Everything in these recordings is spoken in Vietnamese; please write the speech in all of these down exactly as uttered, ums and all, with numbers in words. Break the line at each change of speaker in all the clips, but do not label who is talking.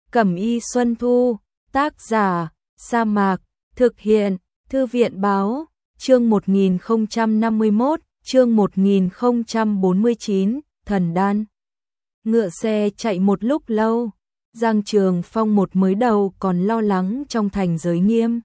Cẩm y Xuân Thu, tác giả, Sa Mạc, thực hiện, Thư viện báo, chương một nghìn không trăm năm mươi mốt, chương một nghìn không trăm bốn mươi chín, thần đan. Ngựa xe chạy một lúc lâu, Giang Trường Phong một mới đầu còn lo lắng trong thành giới nghiêm.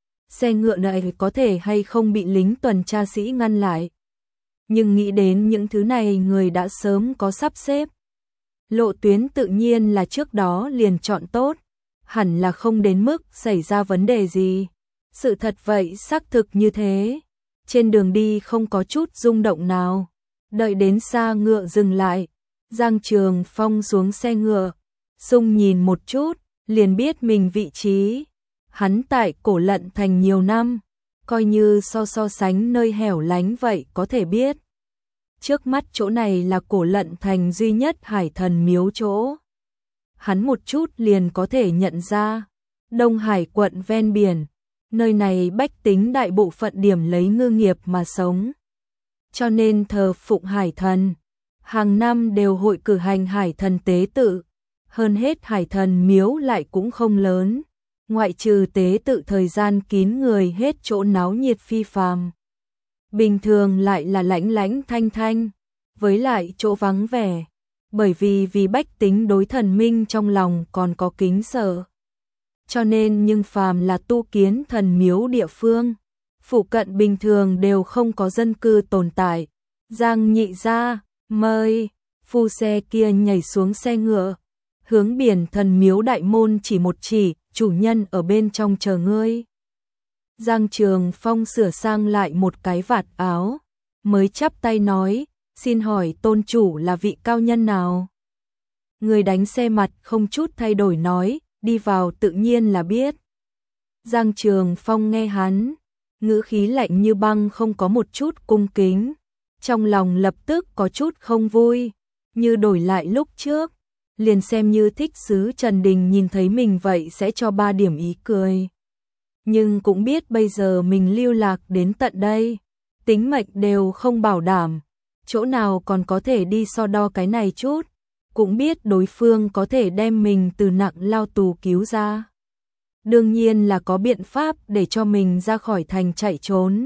Xe ngựa này có thể hay không bị lính tuần tra sĩ ngăn lại. Nhưng nghĩ đến những thứ này người đã sớm có sắp xếp. Lộ tuyến tự nhiên là trước đó liền chọn tốt, hẳn là không đến mức xảy ra vấn đề gì. Sự thật vậy xác thực như thế. Trên đường đi không có chút rung động nào. Đợi đến xa ngựa dừng lại, Giang Trường Phong xuống xe ngựa, xung nhìn một chút, liền biết mình vị trí. Hắn tại Cổ Lận Thành nhiều năm, coi như so so sánh nơi hẻo lánh vậy có thể biết. Trước mắt chỗ này là Cổ Lận Thành duy nhất Hải Thần miếu chỗ. Hắn một chút liền có thể nhận ra, Đông Hải quận ven biển, nơi này bách tính đại bộ phận điểm lấy ngư nghiệp mà sống. Cho nên thờ phụng Hải Thần, hàng năm đều hội cử hành Hải Thần tế tự, hơn hết Hải Thần miếu lại cũng không lớn, ngoại trừ tế tự thời gian kín người hết chỗ náo nhiệt phi phàm. Bình thường lại là lãnh lãnh thanh thanh, với lại chỗ vắng vẻ, bởi vì vì bách tính đối thần minh trong lòng còn có kính sợ. Cho nên nhưng phàm là tu kiến thần miếu địa phương, phụ cận bình thường đều không có dân cư tồn tại. Giang nhị gia, mời, phu xe kia nhảy xuống xe ngựa, hướng biển thần miếu đại môn chỉ một chỉ, chủ nhân ở bên trong chờ ngươi. Giang Trường Phong sửa sang lại một cái vạt áo, mới chắp tay nói, xin hỏi tôn chủ là vị cao nhân nào? Người đánh xe mặt không chút thay đổi nói, đi vào tự nhiên là biết. Giang Trường Phong nghe hắn, ngữ khí lạnh như băng không có một chút cung kính, trong lòng lập tức có chút không vui, như đổi lại lúc trước, liền xem như thích sứ Trần Đình nhìn thấy mình vậy sẽ cho ba điểm ý cười. Nhưng cũng biết bây giờ mình lưu lạc đến tận đây, tính mệnh đều không bảo đảm, chỗ nào còn có thể đi so đo cái này chút, cũng biết đối phương có thể đem mình từ nặng lao tù cứu ra. Đương nhiên là có biện pháp để cho mình ra khỏi thành chạy trốn.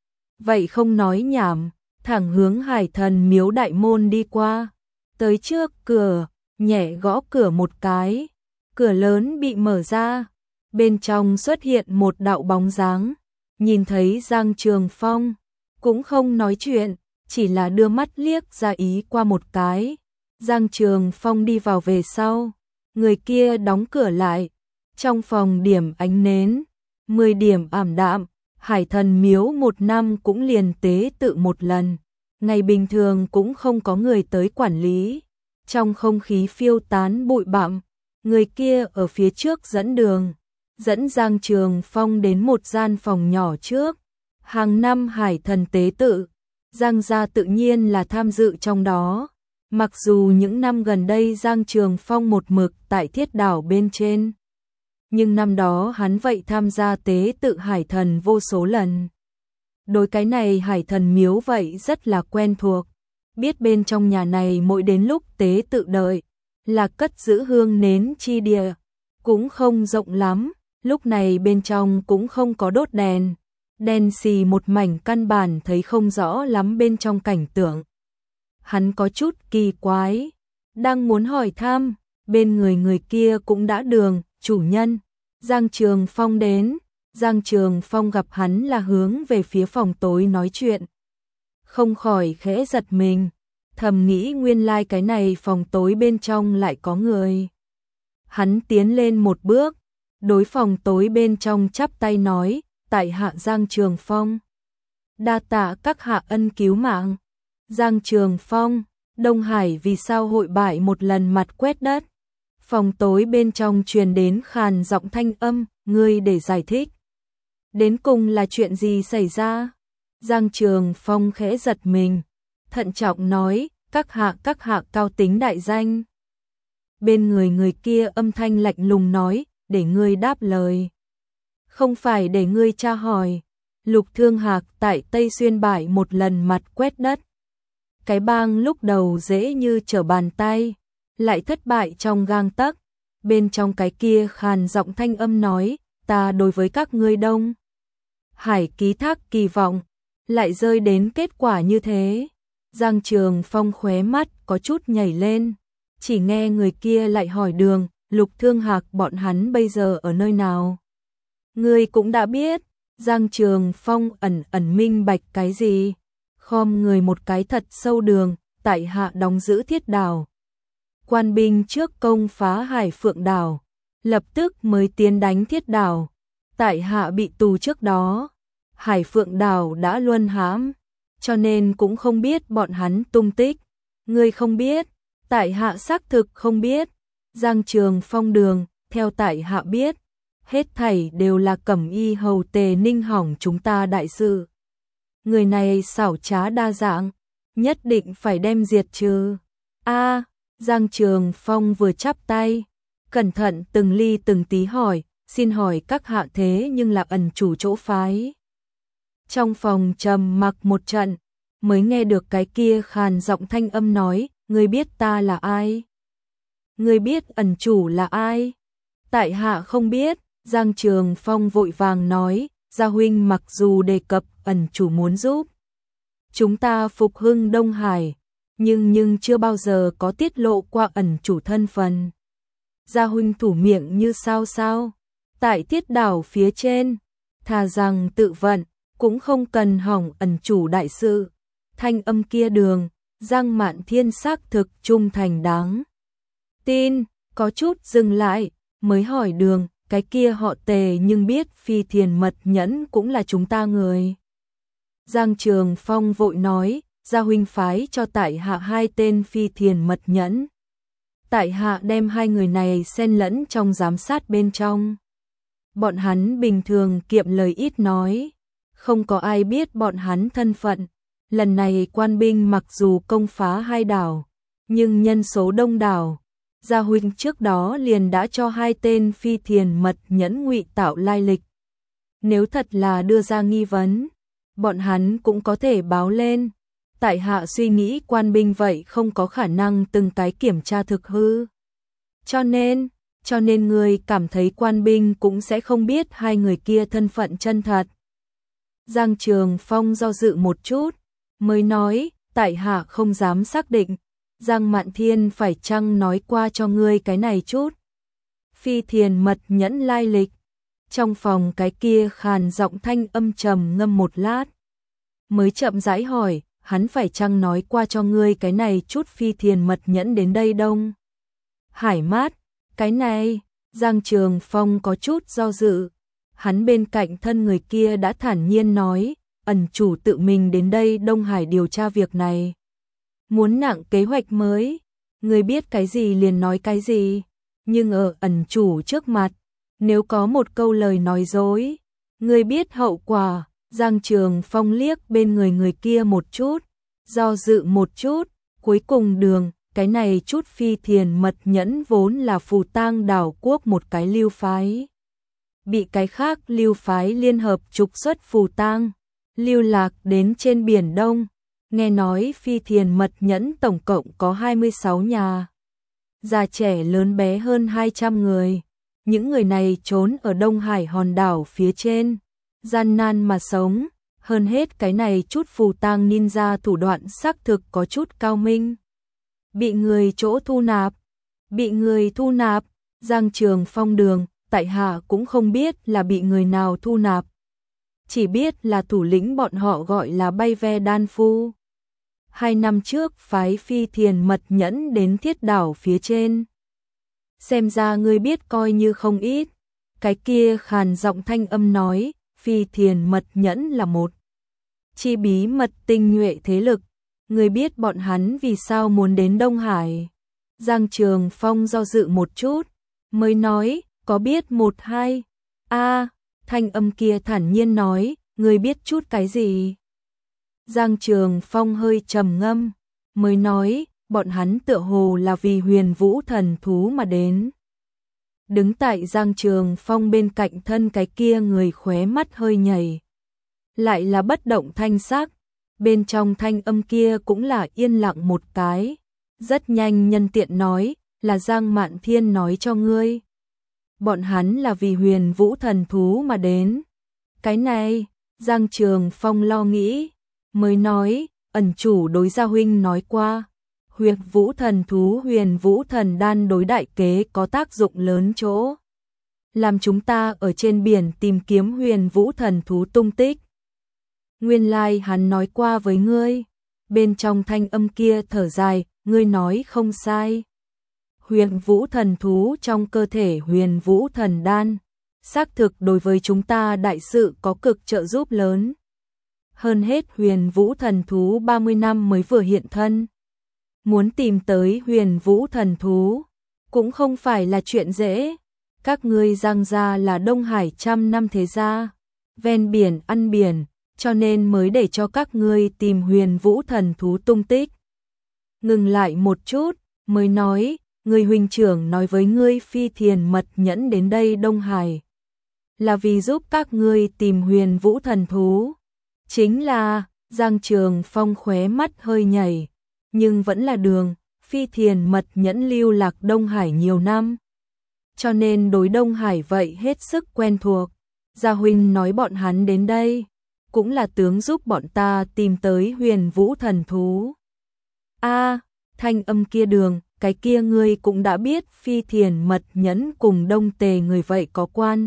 Vậy không nói nhảm, thẳng hướng Hải Thần miếu đại môn đi qua, tới trước cửa, nhẹ gõ cửa một cái, cửa lớn bị mở ra. Bên trong xuất hiện một đạo bóng dáng, nhìn thấy Giang Trường Phong, cũng không nói chuyện, chỉ là đưa mắt liếc ra ý qua một cái. Giang Trường Phong đi vào về sau, người kia đóng cửa lại, trong phòng điểm ánh nến, mười điểm ảm đạm, Hải Thần miếu một năm cũng liền tế tự một lần, ngày bình thường cũng không có người tới quản lý, trong không khí phiêu tán bụi bặm, người kia ở phía trước dẫn đường. Dẫn Giang Trường Phong đến một gian phòng nhỏ trước. Hàng năm Hải Thần tế tự, Giang gia tự nhiên là tham dự trong đó. Mặc dù những năm gần đây Giang Trường Phong một mực tại Thiết Đảo bên trên, nhưng năm đó hắn vậy tham gia tế tự Hải Thần vô số lần. Đối cái này Hải Thần miếu vậy rất là quen thuộc. Biết bên trong nhà này mỗi đến lúc tế tự đợi, là cất giữ hương nến chi địa, cũng không rộng lắm. Lúc này bên trong cũng không có đốt đèn, đèn xì một mảnh căn bản thấy không rõ lắm bên trong cảnh tượng. Hắn có chút kỳ quái, đang muốn hỏi thăm, bên người người kia cũng đã đường, chủ nhân, Giang Trường Phong đến. Giang Trường Phong gặp hắn là hướng về phía phòng tối nói chuyện. Không khỏi khẽ giật mình, thầm nghĩ nguyên lai like cái này phòng tối bên trong lại có người. Hắn tiến lên một bước, đối phòng tối bên trong chắp tay nói, tại hạ Giang Trường Phong. Đa tạ các hạ ân cứu mạng. Giang Trường Phong, Đông Hải vì sao hội bại một lần mặt quét đất. Phòng tối bên trong truyền đến khàn giọng thanh âm, ngươi để giải thích. Đến cùng là chuyện gì xảy ra? Giang Trường Phong khẽ giật mình, thận trọng nói, các hạ các hạ cao tính đại danh. Bên người người kia âm thanh lạnh lùng nói, để ngươi đáp lời. Không phải để ngươi tra hỏi. Lục Thương Hạc tại Tây Xuyên bại một lần mặt quét đất. Cái bang lúc đầu dễ như trở bàn tay, lại thất bại trong gang tấc. Bên trong cái kia khàn giọng thanh âm nói, ta đối với các ngươi Đông Hải ký thác kỳ vọng, lại rơi đến kết quả như thế. Giang Trường Phong khóe mắt có chút nhảy lên, chỉ nghe người kia lại hỏi Đường, Lục Thương Hạc bọn hắn bây giờ ở nơi nào. Ngươi cũng đã biết. Giang Trường Phong ẩn ẩn minh bạch cái gì, khom người một cái thật sâu. Đường, tại hạ đóng giữ Thiết Đảo. Quan binh trước công phá Hải Phượng Đảo, lập tức mới tiến đánh Thiết Đảo. Tại hạ bị tù trước đó, Hải Phượng Đảo đã luân hãm, cho nên cũng không biết bọn hắn tung tích. Ngươi không biết? Tại hạ xác thực không biết. Giang Trường Phong Đường, theo tại hạ biết, hết thảy đều là Cẩm Y hầu Tề Ninh hỏng chúng ta đại sự. Người này xảo trá đa dạng, nhất định phải đem diệt trừ. A, Giang Trường Phong vừa chắp tay, cẩn thận từng ly từng tí hỏi, xin hỏi các hạ thế nhưng là ẩn chủ chỗ phái. Trong phòng trầm mặc một trận, mới nghe được cái kia khàn giọng thanh âm nói, ngươi biết ta là ai? Ngươi biết ẩn chủ là ai? Tại hạ không biết. Giang Trường Phong vội vàng nói, Gia huynh mặc dù đề cập ẩn chủ muốn giúp chúng ta phục hưng Đông Hải, nhưng nhưng chưa bao giờ có tiết lộ qua ẩn chủ thân phần. Gia huynh thủ miệng như sao sao? Tại Thiết Đảo phía trên, thà rằng tự vận, cũng không cần hỏng ẩn chủ đại sự. Thanh âm kia Đường, Giang Mạn Thiên xác thực trung thành đáng tin, có chút dừng lại, mới hỏi Đường, cái kia họ Tề nhưng biết Phi Thiền Mật Nhẫn cũng là chúng ta người. Giang Trường Phong vội nói, Gia huynh phái cho tại hạ hai tên Phi Thiền Mật Nhẫn. Tại hạ đem hai người này xen lẫn trong giám sát bên trong. Bọn hắn bình thường kiệm lời ít nói, không có ai biết bọn hắn thân phận. Lần này quan binh mặc dù công phá hai đảo, nhưng nhân số đông đảo. Gia huynh trước đó liền đã cho hai tên Phi Thiền Mật Nhẫn ngụy tạo lai lịch. Nếu thật là đưa ra nghi vấn, bọn hắn cũng có thể báo lên. Tại hạ suy nghĩ quan binh vậy không có khả năng từng cái kiểm tra thực hư. Cho nên, cho nên người cảm thấy quan binh cũng sẽ không biết hai người kia thân phận chân thật. Giang Trường Phong do dự một chút, mới nói, tại hạ không dám xác định. Giang Mạn Thiên phải chăng nói qua cho ngươi cái này chút. Phi Thiền Mật Nhẫn lai lịch. Trong phòng cái kia khàn giọng thanh âm trầm ngâm một lát, mới chậm rãi hỏi, hắn phải chăng nói qua cho ngươi cái này chút Phi Thiền Mật Nhẫn đến đây Đông Hải mát. Cái này, Giang Trường Phong có chút do dự. Hắn bên cạnh thân người kia đã thản nhiên nói, ẩn chủ tự mình đến đây Đông Hải điều tra việc này. Muốn nặng kế hoạch mới, người biết cái gì liền nói cái gì, nhưng ở ẩn chủ trước mặt, nếu có một câu lời nói dối, người biết hậu quả. Giang Trường Phong liếc bên người người kia một chút, do dự một chút, cuối cùng Đường, cái này chút Phi Thiền Mật Nhẫn vốn là Phù Tang đảo quốc một cái lưu phái. Bị cái khác lưu phái liên hợp trục xuất Phù Tang, lưu lạc đến trên Biển Đông. Nghe nói Phi Thiền Mật Nhẫn tổng cộng có hai mươi sáu nhà, già trẻ lớn bé hơn hai trăm người. Những người này trốn ở Đông Hải hòn đảo phía trên, gian nan mà sống. Hơn hết cái này chút Phù Tang ninja thủ đoạn xác thực có chút cao minh. Bị người chỗ thu nạp, bị người thu nạp. Giang Trường Phong Đường, tại hạ cũng không biết là bị người nào thu nạp, chỉ biết là thủ lĩnh bọn họ gọi là Bay Ve Đan Phu. Hai năm trước phái Phi Thiền Mật Nhẫn đến Thiết Đảo phía trên. Xem ra ngươi biết coi như không ít. Cái kia khàn giọng thanh âm nói, Phi Thiền Mật Nhẫn là một chi bí mật tinh nhuệ thế lực. Ngươi biết bọn hắn vì sao muốn đến Đông Hải? Giang Trường Phong do dự một chút, mới nói, có biết một hai. A, thanh âm kia thản nhiên nói, ngươi biết chút cái gì? Giang Trường Phong hơi trầm ngâm, mới nói, bọn hắn tựa hồ là vì Huyền Vũ thần thú mà đến. Đứng tại Giang Trường Phong bên cạnh thân cái kia người khóe mắt hơi nhảy, lại là bất động thanh sắc. Bên trong thanh âm kia cũng là yên lặng một cái, rất nhanh nhân tiện nói, là Giang Mạn Thiên nói cho ngươi. Bọn hắn là vì Huyền Vũ thần thú mà đến. Cái này, Giang Trường Phong lo nghĩ, mới nói, ẩn chủ đối Gia huynh nói qua, Huyền Vũ thần thú Huyền Vũ thần đan đối đại kế có tác dụng lớn chỗ. Làm chúng ta ở trên biển tìm kiếm Huyền Vũ thần thú tung tích. Nguyên lai like hắn nói qua với ngươi. Bên trong thanh âm kia thở dài, ngươi nói không sai. Huyền Vũ thần thú trong cơ thể Huyền Vũ thần đan, xác thực đối với chúng ta đại sự có cực trợ giúp lớn. Hơn hết Huyền Vũ thần thú ba mươi năm mới vừa hiện thân. Muốn tìm tới Huyền Vũ thần thú, cũng không phải là chuyện dễ. Các ngươi Giang gia là Đông Hải trăm năm thế gia, ven biển ăn biển, cho nên mới để cho các ngươi tìm Huyền Vũ thần thú tung tích. Ngừng lại một chút, mới nói, người huynh trưởng nói với ngươi phi thiền mật nhẫn đến đây Đông Hải, là vì giúp các ngươi tìm Huyền Vũ thần thú. Chính là, Giang Trường Phong khóe mắt hơi nhảy, nhưng vẫn là đường, phi thiền mật nhẫn lưu lạc Đông Hải nhiều năm. Cho nên đối Đông Hải vậy hết sức quen thuộc. Gia huynh nói bọn hắn đến đây, cũng là tướng giúp bọn ta tìm tới Huyền Vũ thần thú. A, thanh âm kia đường, cái kia ngươi cũng đã biết phi thiền mật nhẫn cùng Đông Tề người vậy có quan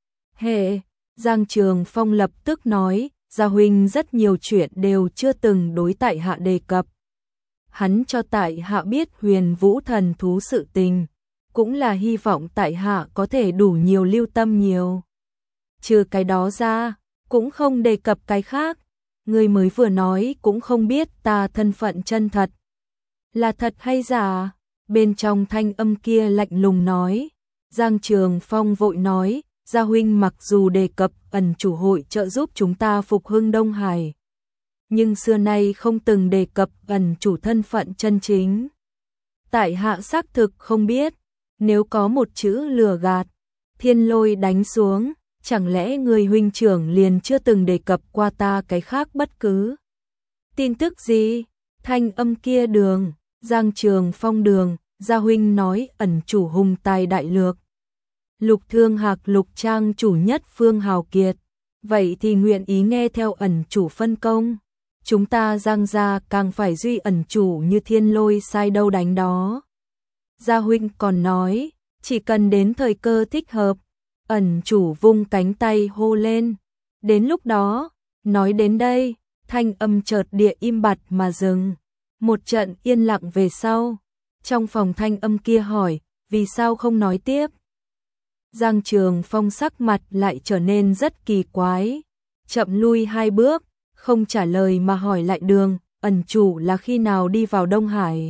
hệ. Giang Trường Phong lập tức nói, Gia huynh rất nhiều chuyện đều chưa từng đối tại hạ đề cập. Hắn cho tại hạ biết Huyền Vũ thần thú sự tình, cũng là hy vọng tại hạ có thể đủ nhiều lưu tâm nhiều. Trừ cái đó ra, cũng không đề cập cái khác. Người mới vừa nói cũng không biết ta thân phận chân thật là thật hay giả. Bên trong thanh âm kia lạnh lùng nói. Giang Trường Phong vội nói, Gia huynh mặc dù đề cập ẩn chủ hội trợ giúp chúng ta phục hưng Đông Hải, nhưng xưa nay không từng đề cập ẩn chủ thân phận chân chính. Tại hạ xác thực không biết, nếu có một chữ lừa gạt, thiên lôi đánh xuống, chẳng lẽ người huynh trưởng liền chưa từng đề cập qua ta cái khác bất cứ tin tức gì? Thanh âm kia đường, Giang Trường Phong đường, Gia huynh nói ẩn chủ hùng tài đại lược. Lục Thương Hạc Lục Trang chủ nhất phương hào kiệt, vậy thì nguyện ý nghe theo ẩn chủ phân công. Chúng ta Giang gia càng phải duy ẩn chủ như thiên lôi sai đâu đánh đó. Gia huynh còn nói, chỉ cần đến thời cơ thích hợp, ẩn chủ vung cánh tay hô lên. Đến lúc đó, nói đến đây, thanh âm chợt địa im bặt mà dừng. Một trận yên lặng về sau, trong phòng thanh âm kia hỏi, vì sao không nói tiếp? Giang Trường Phong sắc mặt lại trở nên rất kỳ quái, chậm lui hai bước, không trả lời mà hỏi lại đường, ẩn chủ là khi nào đi vào Đông Hải?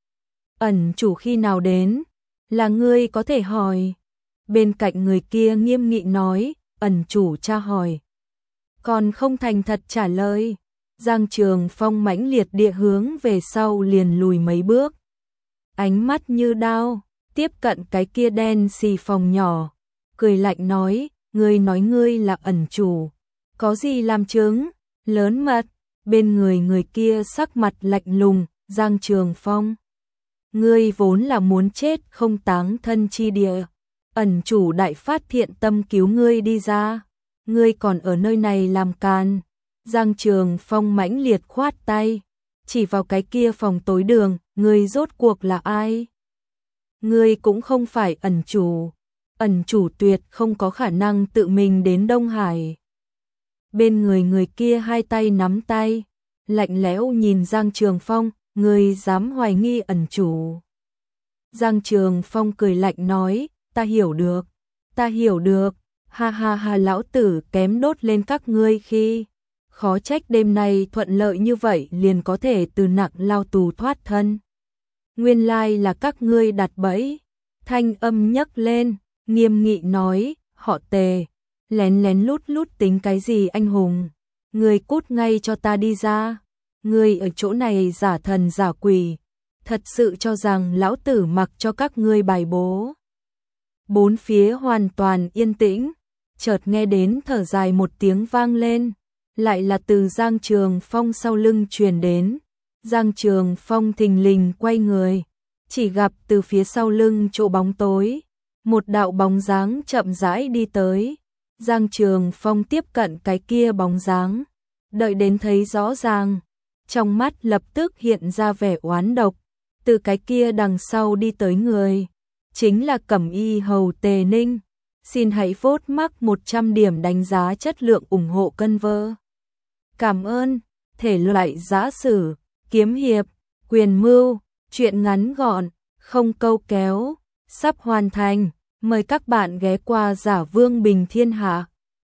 Ẩn chủ khi nào đến? Là ngươi có thể hỏi. Bên cạnh người kia nghiêm nghị nói, ẩn chủ tra hỏi. Còn không thành thật trả lời. Giang Trường Phong mãnh liệt địa hướng về sau liền lùi mấy bước. Ánh mắt như đao, tiếp cận cái kia đen xì phòng nhỏ. Cười lạnh nói, ngươi nói ngươi là ẩn chủ. Có gì làm chứng? Lớn mật. Bên người người kia sắc mặt lạnh lùng, Giang Trường Phong. Ngươi vốn là muốn chết không táng thân chi địa. Ẩn chủ đại phát thiện tâm cứu ngươi đi ra. Ngươi còn ở nơi này làm càn. Giang Trường Phong mãnh liệt khoát tay, chỉ vào cái kia phòng tối đường, ngươi rốt cuộc là ai? Ngươi cũng không phải ẩn chủ. Ẩn chủ tuyệt không có khả năng tự mình đến Đông Hải. Bên người người kia hai tay nắm tay, lạnh lẽo nhìn Giang Trường Phong, ngươi dám hoài nghi ẩn chủ. Giang Trường Phong cười lạnh nói, ta hiểu được, ta hiểu được, ha ha ha lão tử kém đốt lên các ngươi khi, khó trách đêm nay thuận lợi như vậy liền có thể từ nặng lao tù thoát thân. Nguyên lai là các ngươi đặt bẫy, thanh âm nhấc lên, nghiêm nghị nói, họ Tề, lén lén lút lút tính cái gì anh hùng, ngươi cút ngay cho ta đi ra. Ngươi ở chỗ này giả thần giả quỷ, thật sự cho rằng lão tử mặc cho các ngươi bài bố. Bốn phía hoàn toàn yên tĩnh, chợt nghe đến thở dài một tiếng vang lên, lại là từ Giang Trường Phong sau lưng truyền đến. Giang Trường Phong thình lình quay người, chỉ gặp từ phía sau lưng chỗ bóng tối, một đạo bóng dáng chậm rãi đi tới. Giang Trường Phong tiếp cận cái kia bóng dáng, đợi đến thấy rõ ràng, trong mắt lập tức hiện ra vẻ oán độc, từ cái kia đằng sau đi tới người, chính là Cẩm Y Hầu Tề Ninh. Xin hãy vote mắc một trăm điểm đánh giá chất lượng ủng hộ cân vơ. Cảm ơn. Thể loại giã sử, kiếm hiệp, quyền mưu, truyện ngắn gọn, không câu kéo, sắp hoàn thành. Mời các bạn ghé qua Giả Vương Bình Thiên Hạ.